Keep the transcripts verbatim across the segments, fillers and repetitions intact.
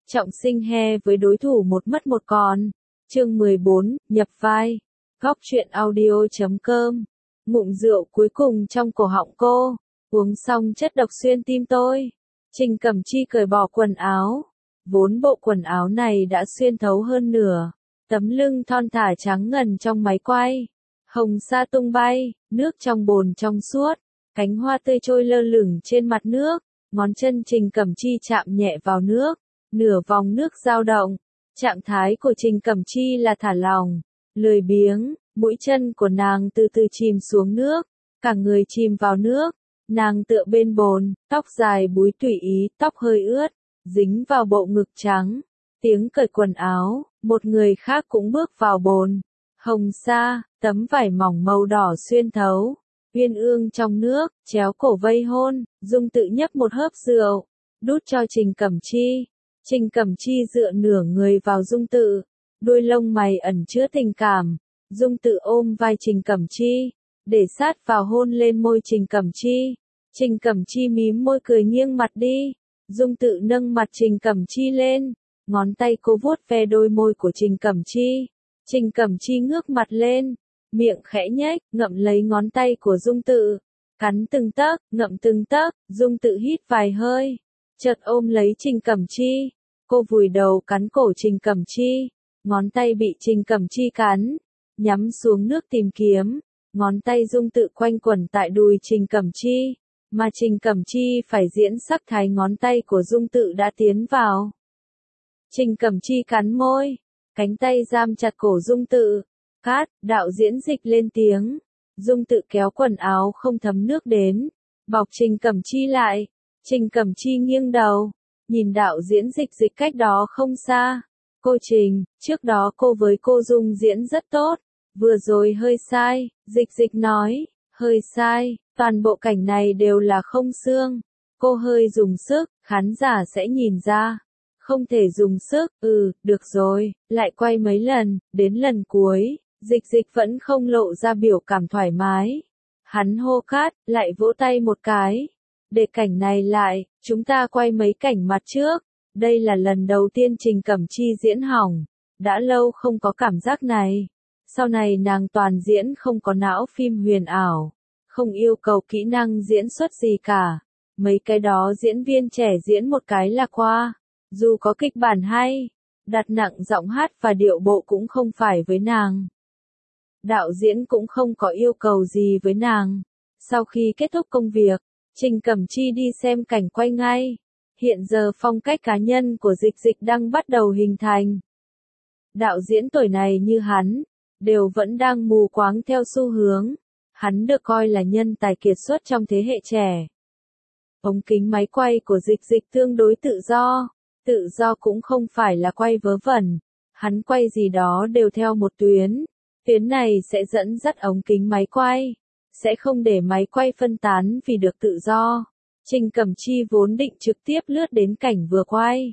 Trọng Sinh he với đối thủ một mất một còn. Chương mười bốn, nhập vai. Góc truyện audio chấm com. Ngụm rượu cuối cùng trong cổ họng cô, uống xong chất độc xuyên tim tôi. Trình Cẩm Chi cởi bỏ quần áo. Vốn bộ quần áo này đã xuyên thấu hơn nửa. Tấm lưng thon thả trắng ngần trong máy quay. Hồng sa tung bay, nước trong bồn trong suốt. Cánh hoa tươi trôi lơ lửng trên mặt nước. Ngón chân Trình Cẩm Chi chạm nhẹ vào nước. Nửa vòng nước dao động. Trạng thái của Trình Cẩm Chi là thả lỏng, lười biếng. Mũi chân của nàng từ từ chìm xuống nước. Cả người chìm vào nước. Nàng tựa bên bồn, tóc dài búi tùy ý, tóc hơi ướt, dính vào bộ ngực trắng. Tiếng cởi quần áo, một người khác cũng bước vào bồn. Hồng sa, tấm vải mỏng màu đỏ xuyên thấu. Uyên ương trong nước, chéo cổ vây hôn, Dung tự nhấp một hớp rượu, đút cho Trình Cẩm Chi. Trình Cẩm Chi dựa nửa người vào Dung tự, đuôi lông mày ẩn chứa tình cảm. Dung tự ôm vai Trình Cẩm Chi, để sát vào hôn lên môi Trình Cẩm Chi. Trình Cẩm Chi mím môi cười nghiêng mặt đi. Dung tự nâng mặt Trình Cẩm Chi lên, ngón tay cô vuốt ve đôi môi của Trình Cẩm Chi. Trình Cẩm Chi ngước mặt lên, miệng khẽ nhếch, ngậm lấy ngón tay của Dung tự, cắn từng tấc, ngậm từng tấc. Dung tự hít vài hơi, chợt ôm lấy Trình Cẩm Chi. Cô vùi đầu cắn cổ Trình Cẩm Chi, ngón tay bị Trình Cẩm Chi cắn, nhắm xuống nước tìm kiếm. Ngón tay Dung tự quanh quẩn tại đùi Trình Cẩm Chi, mà Trình Cẩm Chi phải diễn sắc thái ngón tay của Dung tự đã tiến vào. Trình Cẩm Chi cắn môi, cánh tay giam chặt cổ Dung tự. Cát, đạo diễn dịch lên tiếng. Dung tự kéo quần áo không thấm nước đến, bọc Trình Cẩm Chi lại. Trình Cẩm Chi nghiêng đầu, nhìn đạo diễn dịch dịch cách đó không xa. Cô Trình, trước đó cô với cô Dung diễn rất tốt, vừa rồi hơi sai. Dịch dịch nói, hơi sai, toàn bộ cảnh này đều là không xương. Cô hơi dùng sức, khán giả sẽ nhìn ra. Không thể dùng sức, ừ, được rồi, lại quay mấy lần, đến lần cuối, dịch dịch vẫn không lộ ra biểu cảm thoải mái. Hắn hô cát, lại vỗ tay một cái. Để cảnh này lại, chúng ta quay mấy cảnh mặt trước. Đây là lần đầu tiên Trình Cẩm Chi diễn hỏng, đã lâu không có cảm giác này. Sau này nàng toàn diễn không có não phim huyền ảo, không yêu cầu kỹ năng diễn xuất gì cả. Mấy cái đó diễn viên trẻ diễn một cái là qua. Dù có kịch bản hay, đặt nặng giọng hát và điệu bộ cũng không phải với nàng. Đạo diễn cũng không có yêu cầu gì với nàng. Sau khi kết thúc công việc, Trình Cẩm Chi đi xem cảnh quay ngay. Hiện giờ phong cách cá nhân của dịch dịch đang bắt đầu hình thành. Đạo diễn tuổi này như hắn, đều vẫn đang mù quáng theo xu hướng. Hắn được coi là nhân tài kiệt xuất trong thế hệ trẻ. Ống kính máy quay của dịch dịch tương đối tự do. Tự do cũng không phải là quay vớ vẩn. Hắn quay gì đó đều theo một tuyến. Tuyến này sẽ dẫn dắt ống kính máy quay. Sẽ không để máy quay phân tán vì được tự do. Trình Cẩm Chi vốn định trực tiếp lướt đến cảnh vừa quay.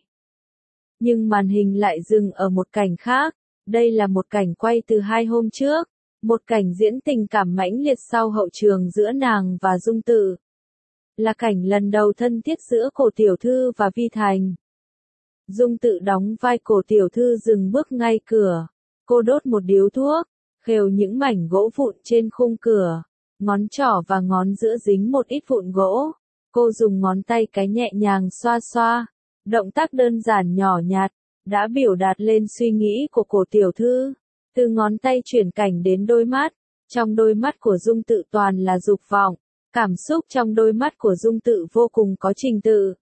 Nhưng màn hình lại dừng ở một cảnh khác. Đây là một cảnh quay từ hai hôm trước. Một cảnh diễn tình cảm mãnh liệt sau hậu trường giữa nàng và Dung tự. Là cảnh lần đầu thân thiết giữa Cổ tiểu thư và Vi Thành. Dung tự đóng vai Cổ tiểu thư dừng bước ngay cửa. Cô đốt một điếu thuốc, khều những mảnh gỗ vụn trên khung cửa. Ngón trỏ và ngón giữa dính một ít vụn gỗ. Cô dùng ngón tay cái nhẹ nhàng xoa xoa. Động tác đơn giản nhỏ nhặt, đã biểu đạt lên suy nghĩ của Cổ tiểu thư. Từ ngón tay chuyển cảnh đến đôi mắt. Trong đôi mắt của Dung tự toàn là dục vọng. Cảm xúc trong đôi mắt của Dung tự vô cùng có trình tự.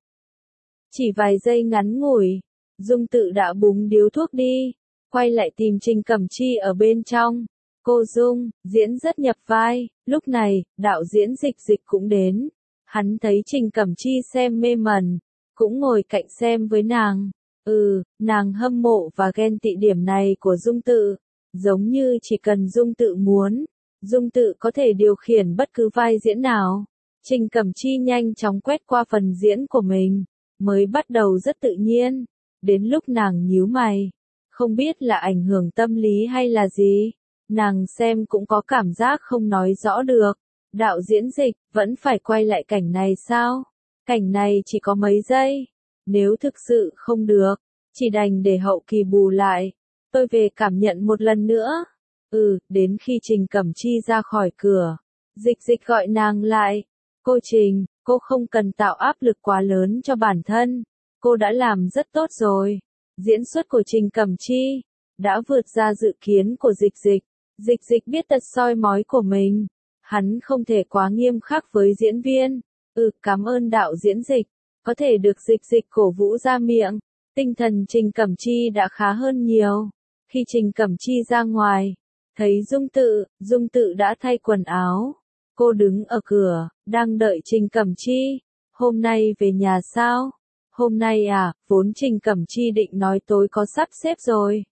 Chỉ vài giây ngắn ngủi, Dung tự đã búng điếu thuốc đi, quay lại tìm Trình Cẩm Chi ở bên trong. Cô Dung, diễn rất nhập vai. Lúc này, đạo diễn dịch dịch cũng đến. Hắn thấy Trình Cẩm Chi xem mê mẩn, cũng ngồi cạnh xem với nàng. Ừ, nàng hâm mộ và ghen tị điểm này của Dung tự. Giống như chỉ cần Dung tự muốn, Dung tự có thể điều khiển bất cứ vai diễn nào. Trình Cẩm Chi nhanh chóng quét qua phần diễn của mình, mới bắt đầu rất tự nhiên. Đến lúc nàng nhíu mày, không biết là ảnh hưởng tâm lý hay là gì, nàng xem cũng có cảm giác không nói rõ được. Đạo diễn dịch, vẫn phải quay lại cảnh này sao? Cảnh này chỉ có mấy giây. Nếu thực sự không được, chỉ đành để hậu kỳ bù lại. Tôi về cảm nhận một lần nữa. Ừ, đến khi Trình Cẩm Chi ra khỏi cửa, Dịch Dịch gọi nàng lại. Cô Trình, cô không cần tạo áp lực quá lớn cho bản thân. Cô đã làm rất tốt rồi. Diễn xuất của Trình Cẩm Chi đã vượt ra dự kiến của Dịch Dịch. Dịch Dịch biết tật soi mói của mình. Hắn không thể quá nghiêm khắc với diễn viên. Ừ, cảm ơn đạo diễn Dịch. Có thể được Dịch Dịch cổ vũ ra miệng. Tinh thần Trình Cẩm Chi đã khá hơn nhiều. Khi Trình Cẩm Chi ra ngoài, thấy Dung Tự, Dung Tự đã thay quần áo. Cô đứng ở cửa, đang đợi Trình Cẩm Chi. Hôm nay về nhà sao? Hôm nay à, vốn Trình Cẩm Chi định nói tối có sắp xếp rồi.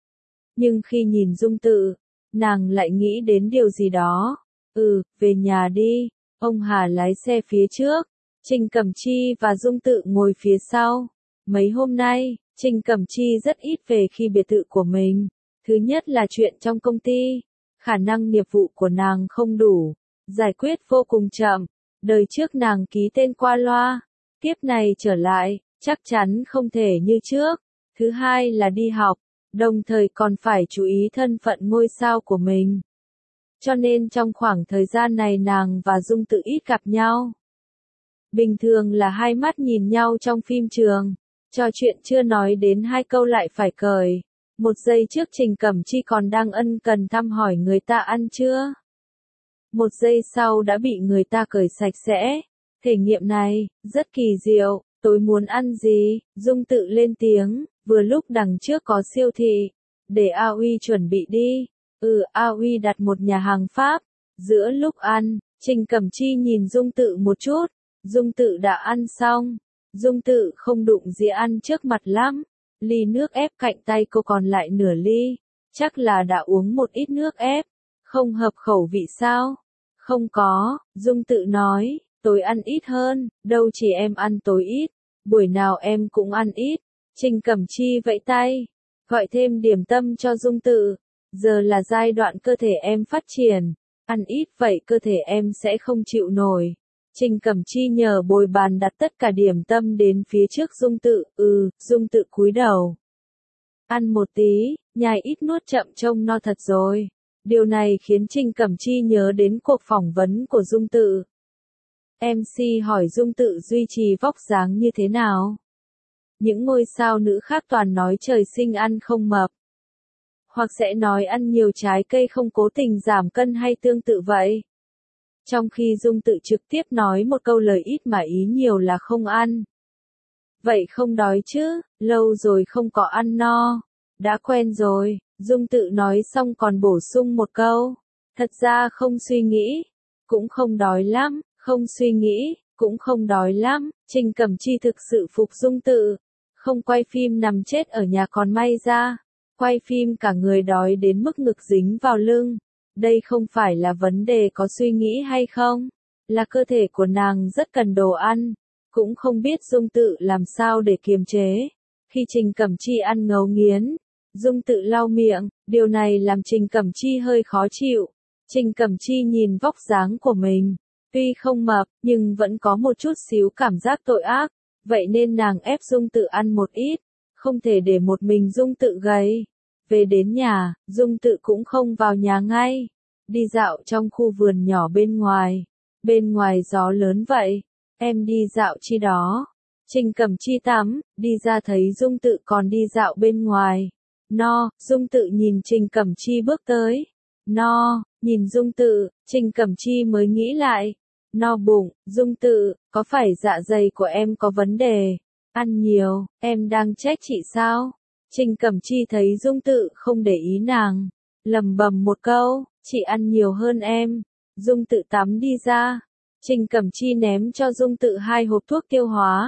Nhưng khi nhìn Dung Tự, nàng lại nghĩ đến điều gì đó. Ừ, về nhà đi. Ông Hà lái xe phía trước, Trình Cẩm Chi và Dung Tự ngồi phía sau. Mấy hôm nay, Trình Cẩm Chi rất ít về khi biệt thự của mình. Thứ nhất là chuyện trong công ty. Khả năng nghiệp vụ của nàng không đủ. Giải quyết vô cùng chậm. Đời trước nàng ký tên qua loa. Tiếp này trở lại, chắc chắn không thể như trước. Thứ hai là đi học. Đồng thời còn phải chú ý thân phận ngôi sao của mình. Cho nên trong khoảng thời gian này nàng và Dung Tự ít gặp nhau. Bình thường là hai mắt nhìn nhau trong phim trường. Trò chuyện chưa nói đến hai câu lại phải cởi. Một giây trước Trình Cẩm Chi còn đang ân cần thăm hỏi người ta ăn chưa. Một giây sau đã bị người ta cởi sạch sẽ. Thể nghiệm này, rất kỳ diệu. Tối muốn ăn gì? Dung Tự lên tiếng. Vừa lúc đằng trước có siêu thị. Để A Uy chuẩn bị đi. Ừ, A Uy đặt một nhà hàng Pháp. Giữa lúc ăn, Trình Cẩm Chi nhìn Dung Tự một chút. Dung Tự đã ăn xong. Dung Tự không đụng dĩa ăn trước mặt lắm. Ly nước ép cạnh tay cô còn lại nửa ly. Chắc là đã uống một ít nước ép. Không hợp khẩu vị sao? Không có, Dung Tự nói. Tối ăn ít hơn, đâu chỉ em ăn tối ít. Buổi nào em cũng ăn ít. Trình Cẩm Chi vẫy tay. Gọi thêm điểm tâm cho Dung Tự. Giờ là giai đoạn cơ thể em phát triển. Ăn ít vậy cơ thể em sẽ không chịu nổi. Trình Cẩm Chi nhờ bồi bàn đặt tất cả điểm tâm đến phía trước Dung Tự. Ừ, Dung Tự cúi đầu. Ăn một tí, nhai ít nuốt chậm trông no thật rồi. Điều này khiến Trình Cẩm Chi nhớ đến cuộc phỏng vấn của Dung Tự. em xê hỏi Dung Tự duy trì vóc dáng như thế nào? Những ngôi sao nữ khác toàn nói trời sinh ăn không mập. Hoặc sẽ nói ăn nhiều trái cây không cố tình giảm cân hay tương tự vậy. Trong khi Dung Tự trực tiếp nói một câu lời ít mà ý nhiều là không ăn. Vậy không đói chứ, lâu rồi không có ăn no. Đã quen rồi, Dung Tự nói xong còn bổ sung một câu. Thật ra không suy nghĩ, cũng không đói lắm, không suy nghĩ, cũng không đói lắm. Trình Cẩm Chi thực sự phục Dung Tự. Không quay phim nằm chết ở nhà còn may ra. Quay phim cả người đói đến mức ngực dính vào lưng. Đây không phải là vấn đề có suy nghĩ hay không, là cơ thể của nàng rất cần đồ ăn, cũng không biết Dung Tự làm sao để kiềm chế. Khi Trình Cẩm Chi ăn ngấu nghiến, Dung Tự lau miệng, điều này làm Trình Cẩm Chi hơi khó chịu. Trình Cẩm Chi nhìn vóc dáng của mình, tuy không mập, nhưng vẫn có một chút xíu cảm giác tội ác, vậy nên nàng ép Dung Tự ăn một ít, không thể để một mình Dung Tự gầy. Về đến nhà, Dung Tự cũng không vào nhà ngay. Đi dạo trong khu vườn nhỏ bên ngoài. Bên ngoài gió lớn vậy. Em đi dạo chi đó? Trình Cẩm Chi tắm, đi ra thấy Dung Tự còn đi dạo bên ngoài. No, Dung Tự nhìn Trình Cẩm Chi bước tới. No, nhìn Dung Tự, Trình Cẩm Chi mới nghĩ lại. No bụng, Dung Tự, có phải dạ dày của em có vấn đề? Ăn nhiều, em đang trách chị sao? Trình Cẩm Chi thấy Dung Tự không để ý nàng, lẩm bẩm một câu, chị ăn nhiều hơn em. Dung Tự tắm đi ra. Trình Cẩm Chi ném cho Dung Tự hai hộp thuốc tiêu hóa.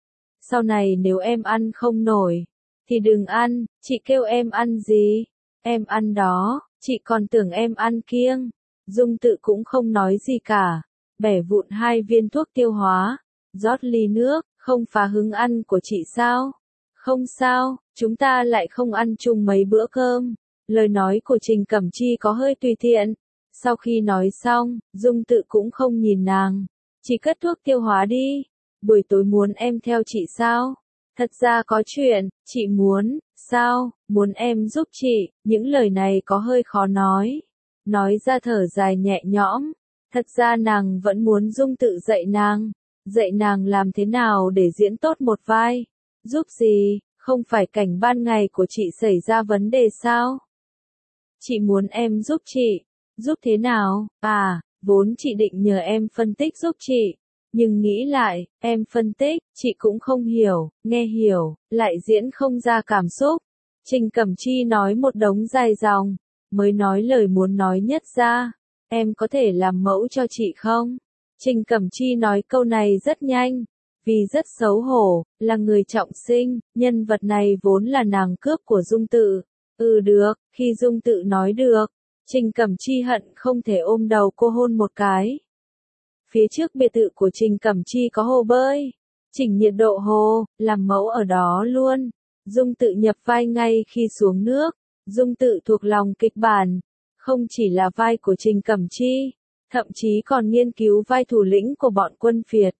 Sau này nếu em ăn không nổi, thì đừng ăn, chị kêu em ăn gì? Em ăn đó, chị còn tưởng em ăn kiêng. Dung Tự cũng không nói gì cả, bẻ vụn hai viên thuốc tiêu hóa, rót ly nước, không phá hứng ăn của chị sao? Không sao, chúng ta lại không ăn chung mấy bữa cơm. Lời nói của Trình Cẩm Chi có hơi tùy tiện. Sau khi nói xong, Dung Tự cũng không nhìn nàng. Chỉ cất thuốc tiêu hóa đi. Buổi tối muốn em theo chị sao? Thật ra có chuyện, chị muốn, sao, muốn em giúp chị, những lời này có hơi khó nói. Nói ra thở dài nhẹ nhõm, thật ra nàng vẫn muốn Dung tự dạy nàng, dạy nàng làm thế nào để diễn tốt một vai. Giúp gì, không phải cảnh ban ngày của chị xảy ra vấn đề sao? Chị muốn em giúp chị, giúp thế nào? À, vốn chị định nhờ em phân tích giúp chị. Nhưng nghĩ lại, em phân tích, chị cũng không hiểu, nghe hiểu, lại diễn không ra cảm xúc. Trình Cẩm Chi nói một đống dài dòng, mới nói lời muốn nói nhất ra. Em có thể làm mẫu cho chị không? Trình Cẩm Chi nói câu này rất nhanh, vì rất xấu hổ, là người trọng sinh, nhân vật này vốn là nàng cướp của Dung Tự. Ừ được, khi Dung Tự nói được, Trình Cẩm Chi hận không thể ôm đầu cô hôn một cái. Phía trước biệt thự của Trình Cẩm Chi có hồ bơi, chỉnh nhiệt độ hồ, làm mẫu ở đó luôn. Dung Tự nhập vai ngay khi xuống nước, Dung Tự thuộc lòng kịch bản, không chỉ là vai của Trình Cẩm Chi, thậm chí còn nghiên cứu vai thủ lĩnh của bọn quân phiệt.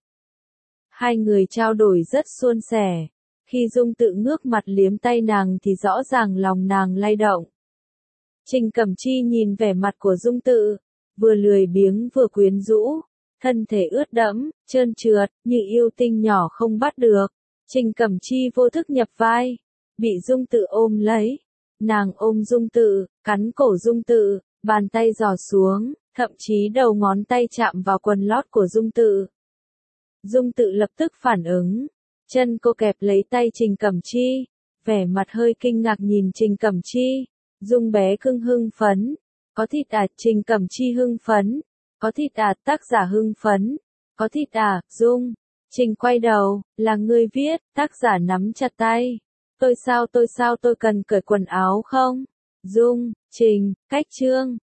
Hai người trao đổi rất suôn sẻ, khi Dung Tự ngước mặt liếm tay nàng thì rõ ràng lòng nàng lay động. Trình Cẩm Chi nhìn vẻ mặt của Dung Tự, vừa lười biếng vừa quyến rũ. Thân thể ướt đẫm, trơn trượt, như yêu tinh nhỏ không bắt được. Trình Cẩm Chi vô thức nhập vai, bị Dung Tự ôm lấy. Nàng ôm Dung Tự, cắn cổ Dung Tự, bàn tay giò xuống, thậm chí đầu ngón tay chạm vào quần lót của Dung Tự. Dung Tự lập tức phản ứng, chân cô kẹp lấy tay Trình Cẩm Chi, vẻ mặt hơi kinh ngạc nhìn Trình Cẩm Chi. Dung bé cưng hưng phấn, có thịt à? Trình Cẩm Chi hưng phấn. Có thịt à? Tác giả hưng phấn. Có thịt à? Dung. Trình quay đầu, là ngươi viết, tác giả nắm chặt tay. Tôi sao tôi sao tôi cần cởi quần áo không? Dung, Trình, cách chương.